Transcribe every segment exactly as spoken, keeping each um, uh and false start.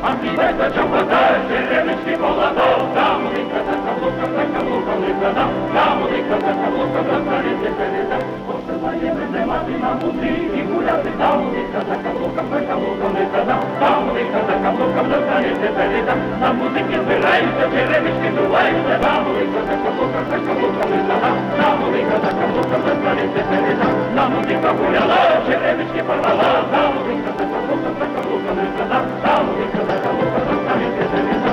а підеться чобота, черевички молодов, там лика за каблуком, за каблуком лика нам, там лика за каблуком, за стариці переда. Посилає мене мати на мудрі і гуляти, там лика за каблуком, за каблуком лика нам, там лика за каблуком, за стариці переда. На музики збираються, черевички дуваються, там лика за каблуком, за каблуком лика нам, там лика за каблуком, за стариці переда. На музика гуляла, черевички порвала, там лика за каблуком, за каблуком лика нам, там лика за каблуком, за стариці переда.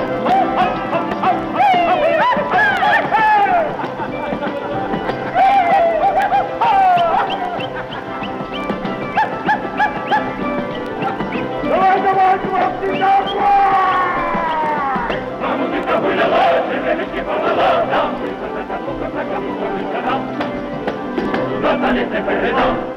Давай, давай, хлопці, давай! На музика гуляла, черевички порвала, там лика за каблуком, за каблуком лика нам, за стариці переда.